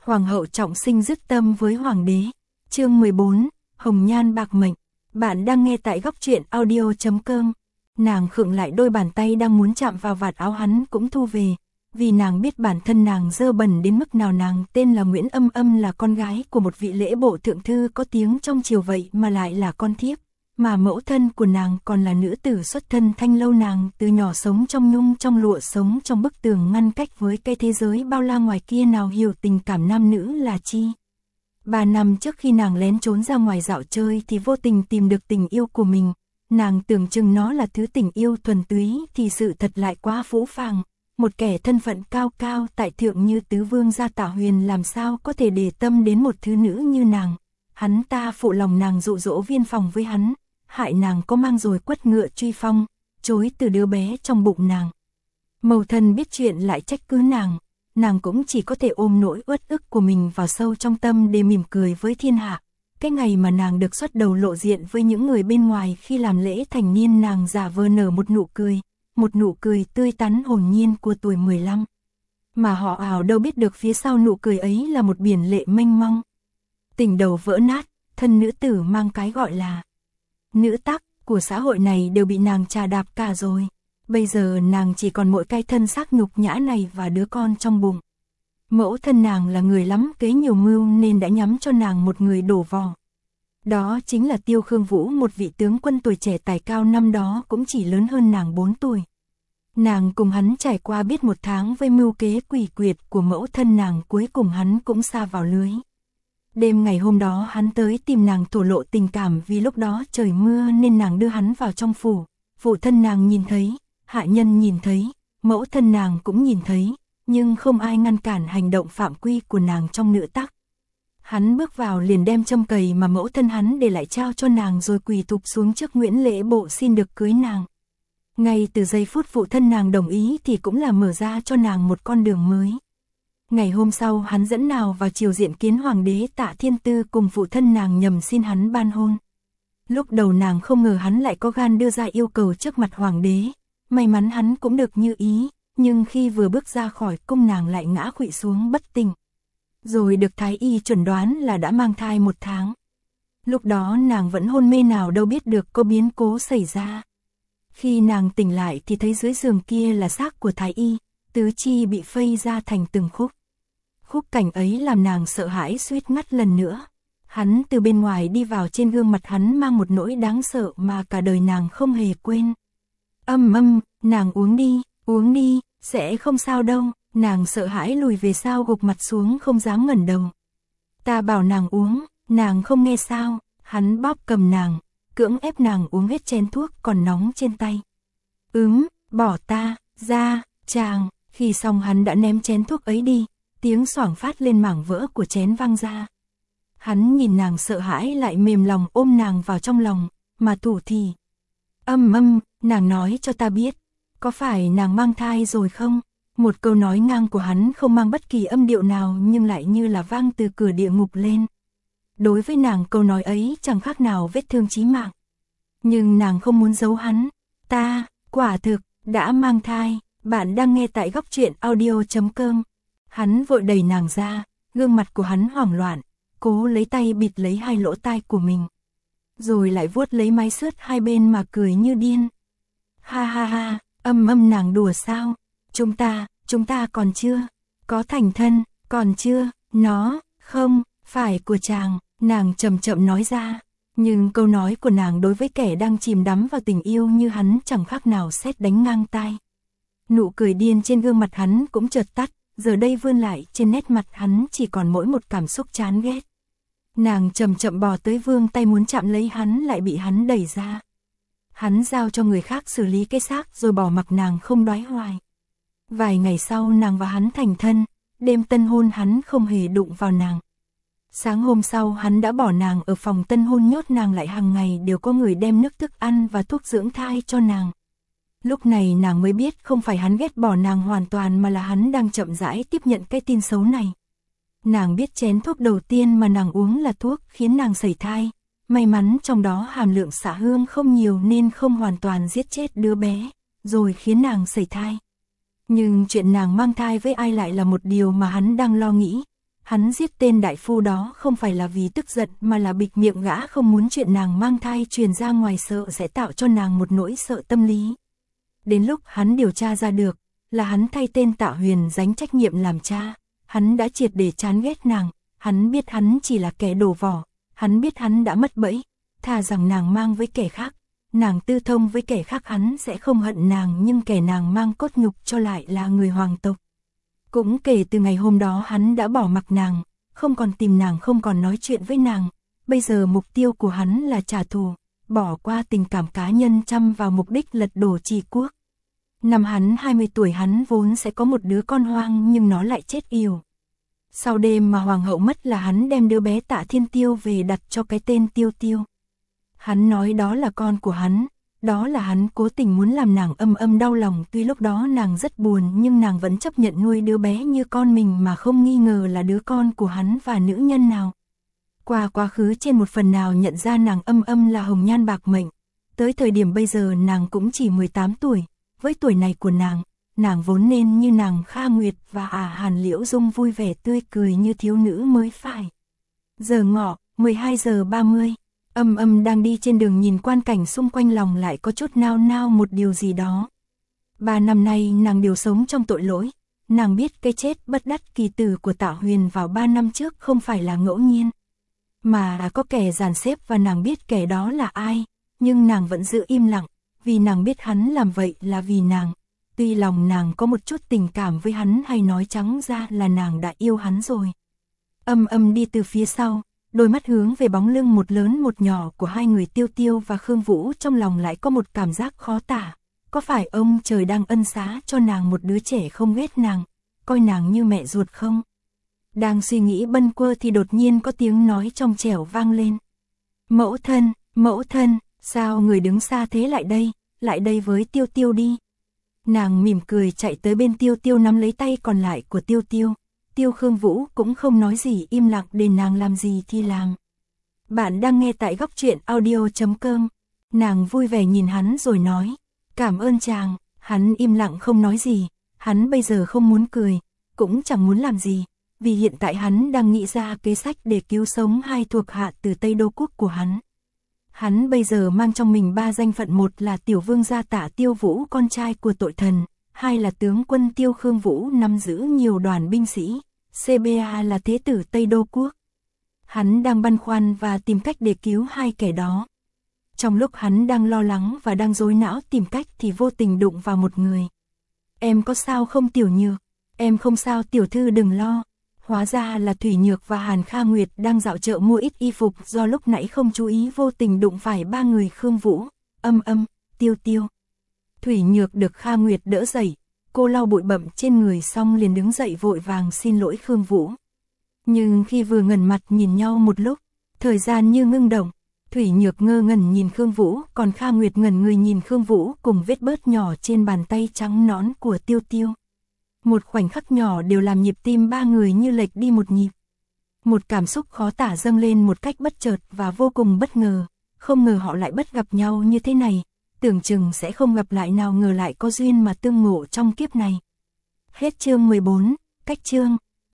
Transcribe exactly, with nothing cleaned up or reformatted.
Hoàng hậu trọng sinh dứt tâm với hoàng đế. Chương mười bốn, Hồng Nhan bạc mệnh. Bạn đang nghe tại góc truyện audio chấm com. Nàng khựng lại, đôi bàn tay đang muốn chạm vào vạt áo hắn cũng thu về, vì nàng biết bản thân nàng dơ bẩn đến mức nào. Nàng tên là Nguyễn Âm Âm, là con gái của một vị lễ bộ thượng thư có tiếng trong triều, vậy mà lại là con thiếp, mà mẫu thân của nàng còn là nữ tử xuất thân Thanh Lâu. Nàng từ nhỏ sống trong nhung trong lụa, sống trong bức tường ngăn cách với cái thế giới bao la ngoài kia, nào hiểu tình cảm nam nữ là chi. Ba năm trước khi nàng lén trốn ra ngoài dạo chơi thì vô tình tìm được tình yêu của mình. Nàng tưởng chừng nó là thứ tình yêu thuần túy thì sự thật lại quá phũ phàng. Một kẻ thân phận cao cao tại thượng như tứ vương gia Tạ Huyền làm sao có thể để tâm đến một thứ nữ như nàng. Hắn ta phụ lòng nàng, dụ dỗ viên phòng với hắn, hại nàng có mang rồi quất ngựa truy phong, chối từ đứa bé trong bụng nàng. Mẫu thân biết chuyện lại trách cứ nàng, nàng cũng chỉ có thể ôm nỗi uất ức của mình vào sâu trong tâm để mỉm cười với thiên hạ. Cái ngày mà nàng được xuất đầu lộ diện với những người bên ngoài khi làm lễ thành niên, nàng giả vờ nở một nụ cười, một nụ cười tươi tắn hồn nhiên của tuổi mười lăm. Mà họ ảo đâu biết được phía sau nụ cười ấy là một biển lệ mênh mông. Tình đầu vỡ nát, thân nữ tử mang cái gọi là nữ tắc của xã hội này đều bị nàng trà đạp cả rồi. Bây giờ nàng chỉ còn mỗi cái thân xác nhục nhã này và đứa con trong bụng. Mẫu thân nàng là người lắm kế nhiều mưu nên đã nhắm cho nàng một người đổ vò. Đó chính là Tiêu Khương Vũ, một vị tướng quân tuổi trẻ tài cao, năm đó cũng chỉ lớn hơn nàng bốn tuổi. Nàng cùng hắn trải qua biết một tháng với mưu kế quỷ quyệt của mẫu thân nàng, cuối cùng hắn cũng sa vào lưới. Đêm ngày hôm đó hắn tới tìm nàng thổ lộ tình cảm, vì lúc đó trời mưa nên nàng đưa hắn vào trong phủ. Phụ thân nàng nhìn thấy, hạ nhân nhìn thấy, mẫu thân nàng cũng nhìn thấy, nhưng không ai ngăn cản hành động phạm quy của nàng trong nữ tắc. Hắn bước vào liền đem châm cầy mà mẫu thân hắn để lại trao cho nàng, rồi quỳ thụp xuống trước Nguyễn Lễ Bộ xin được cưới nàng. Ngay từ giây phút phụ thân nàng đồng ý thì cũng là mở ra cho nàng một con đường mới. Ngày hôm sau hắn dẫn nào vào triều diện kiến hoàng đế Tạ Thiên Tư cùng phụ thân nàng nhằm xin hắn ban hôn. Lúc đầu nàng không ngờ hắn lại có gan đưa ra yêu cầu trước mặt hoàng đế. May mắn hắn cũng được như ý, nhưng khi vừa bước ra khỏi cung nàng lại ngã khuỵu xuống bất tỉnh. Rồi được thái y chuẩn đoán là đã mang thai một tháng. Lúc đó nàng vẫn hôn mê, nào đâu biết được có biến cố xảy ra. Khi nàng tỉnh lại thì thấy dưới giường kia là xác của thái y, tứ chi bị phây ra thành từng khúc. Khúc cảnh ấy làm nàng sợ hãi suýt ngất lần nữa. Hắn từ bên ngoài đi vào, trên gương mặt hắn mang một nỗi đáng sợ mà cả đời nàng không hề quên. Âm âm, nàng uống đi, uống đi, sẽ không sao đâu. Nàng sợ hãi lùi về sau, gục mặt xuống không dám ngẩng đầu. Ta bảo nàng uống, nàng không nghe sao? Hắn bóp cầm nàng, cưỡng ép nàng uống hết chén thuốc còn nóng trên tay. Ừm, bỏ ta ra, chàng. Khi xong hắn đã ném chén thuốc ấy đi, tiếng xoảng phát lên, mảng vỡ của chén văng ra. Hắn nhìn nàng sợ hãi lại mềm lòng ôm nàng vào trong lòng, mà thủ thì. Âm âm, nàng nói cho ta biết, có phải nàng mang thai rồi không? Một câu nói ngang của hắn không mang bất kỳ âm điệu nào nhưng lại như là vang từ cửa địa ngục lên. Đối với nàng câu nói ấy chẳng khác nào vết thương chí mạng. Nhưng nàng không muốn giấu hắn. Ta, quả thực, đã mang thai. Bạn đang nghe tại góc truyện audio chấm com. Hắn vội đẩy nàng ra, gương mặt của hắn hoảng loạn, cố lấy tay bịt lấy hai lỗ tai của mình. Rồi lại vuốt lấy mái sướt hai bên mà cười như điên. Ha ha ha, âm âm, nàng đùa sao? Chúng ta, chúng ta còn chưa có thành thân, còn chưa, nó, không, phải của chàng, nàng chậm chậm nói ra. Nhưng câu nói của nàng đối với kẻ đang chìm đắm vào tình yêu như hắn chẳng khác nào sét đánh ngang tai. Nụ cười điên trên gương mặt hắn cũng chợt tắt, giờ đây vươn lại trên nét mặt hắn chỉ còn mỗi một cảm xúc chán ghét. Nàng chậm chậm bò tới, vươn tay muốn chạm lấy hắn lại bị hắn đẩy ra. Hắn giao cho người khác xử lý cái xác rồi bỏ mặc nàng không đói hoài. Vài ngày sau nàng và hắn thành thân, đêm tân hôn hắn không hề đụng vào nàng. Sáng hôm sau hắn đã bỏ nàng ở phòng tân hôn, nhốt nàng lại, hàng ngày đều có người đem nước thức ăn và thuốc dưỡng thai cho nàng. Lúc này nàng mới biết không phải hắn ghét bỏ nàng hoàn toàn mà là hắn đang chậm rãi tiếp nhận cái tin xấu này. Nàng biết chén thuốc đầu tiên mà nàng uống là thuốc khiến nàng sẩy thai. May mắn trong đó hàm lượng xạ hương không nhiều nên không hoàn toàn giết chết đứa bé, rồi khiến nàng sẩy thai. Nhưng chuyện nàng mang thai với ai lại là một điều mà hắn đang lo nghĩ. Hắn giết tên đại phu đó không phải là vì tức giận mà là bịt miệng gã không muốn chuyện nàng mang thai truyền ra ngoài sợ sẽ tạo cho nàng một nỗi sợ tâm lý. Đến lúc hắn điều tra ra được, là hắn thay tên Tạ Huyền gánh trách nhiệm làm cha, hắn đã triệt để chán ghét nàng, hắn biết hắn chỉ là kẻ đổ vỏ, hắn biết hắn đã mất bẫy, thà rằng nàng mang với kẻ khác, nàng tư thông với kẻ khác hắn sẽ không hận nàng nhưng kẻ nàng mang cốt nhục cho lại là người hoàng tộc. Cũng kể từ ngày hôm đó hắn đã bỏ mặc nàng, không còn tìm nàng không còn nói chuyện với nàng, bây giờ mục tiêu của hắn là trả thù, bỏ qua tình cảm cá nhân chăm vào mục đích lật đổ Trì quốc. Năm hắn hai mươi tuổi hắn vốn sẽ có một đứa con hoang nhưng nó lại chết yểu. Sau đêm mà hoàng hậu mất là hắn đem đứa bé Tạ Thiên Tiêu về đặt cho cái tên Tiêu Tiêu. Hắn nói đó là con của hắn, đó là hắn cố tình muốn làm nàng âm âm đau lòng tuy lúc đó nàng rất buồn nhưng nàng vẫn chấp nhận nuôi đứa bé như con mình mà không nghi ngờ là đứa con của hắn và nữ nhân nào. Qua quá khứ trên một phần nào nhận ra nàng âm âm là hồng nhan bạc mệnh, tới thời điểm bây giờ nàng cũng chỉ mười tám tuổi, với tuổi này của nàng, nàng vốn nên như nàng Kha Nguyệt và ả à Hàn Liễu Dung vui vẻ tươi cười như thiếu nữ mới phải. Giờ ngọ, mười hai giờ ba mươi. Âm âm đang đi trên đường nhìn quan cảnh xung quanh lòng lại có chút nao nao một điều gì đó. Ba năm nay nàng đều sống trong tội lỗi, nàng biết cái chết bất đắc kỳ tử của Tạ Huyền vào ba năm trước không phải là ngẫu nhiên, mà đã có kẻ dàn xếp và nàng biết kẻ đó là ai, nhưng nàng vẫn giữ im lặng, vì nàng biết hắn làm vậy là vì nàng, tuy lòng nàng có một chút tình cảm với hắn hay nói trắng ra là nàng đã yêu hắn rồi. Âm âm đi từ phía sau. Đôi mắt hướng về bóng lưng một lớn một nhỏ của hai người Tiêu Tiêu và Khương Vũ trong lòng lại có một cảm giác khó tả. Có phải ông trời đang ân xá cho nàng một đứa trẻ không ghét nàng, coi nàng như mẹ ruột không? Đang suy nghĩ bâng quơ thì đột nhiên có tiếng nói trong trẻo vang lên. Mẫu thân, mẫu thân, sao người đứng xa thế lại đây, lại đây với Tiêu Tiêu đi. Nàng mỉm cười chạy tới bên Tiêu Tiêu nắm lấy tay còn lại của Tiêu Tiêu. Tiêu Khương Vũ cũng không nói gì im lặng để nàng làm gì thì làm. Bạn đang nghe tại góc truyện audio chấm com. Nàng vui vẻ nhìn hắn rồi nói. Cảm ơn chàng, hắn im lặng không nói gì. Hắn bây giờ không muốn cười, cũng chẳng muốn làm gì. Vì hiện tại hắn đang nghĩ ra kế sách để cứu sống hai thuộc hạ từ Tây Đô Quốc của hắn. Hắn bây giờ mang trong mình ba danh phận, một là tiểu vương gia Tạ Tiêu Vũ con trai của tội thần, hai là tướng quân Tiêu Khương Vũ nắm giữ nhiều đoàn binh sĩ. xê bê a là thế tử Tây Đô Quốc. Hắn đang băn khoăn và tìm cách để cứu hai kẻ đó. Trong lúc hắn đang lo lắng và đang rối não tìm cách thì vô tình đụng vào một người. Em có sao không Tiểu Nhược? Em không sao tiểu thư đừng lo. Hóa ra là Thủy Nhược và Hàn Kha Nguyệt đang dạo chợ mua ít y phục do lúc nãy không chú ý vô tình đụng phải ba người Khương Vũ, Âm Âm, Tiêu Tiêu. Thủy Nhược được Kha Nguyệt đỡ dậy. Cô lau bụi bặm trên người xong liền đứng dậy vội vàng xin lỗi Khương Vũ. Nhưng khi vừa ngẩng mặt nhìn nhau một lúc, thời gian như ngưng động, Thủy Nhược ngơ ngẩn nhìn Khương Vũ, còn Kha Nguyệt ngẩn người nhìn Khương Vũ cùng vết bớt nhỏ trên bàn tay trắng nõn của Tiêu Tiêu. Một khoảnh khắc nhỏ đều làm nhịp tim ba người như lệch đi một nhịp. Một cảm xúc khó tả dâng lên một cách bất chợt và vô cùng bất ngờ, không ngờ họ lại bất gặp nhau như thế này. Tưởng chừng sẽ không gặp lại nào ngờ lại có duyên mà tương ngộ trong kiếp này. Hết chương mười bốn, cách chương.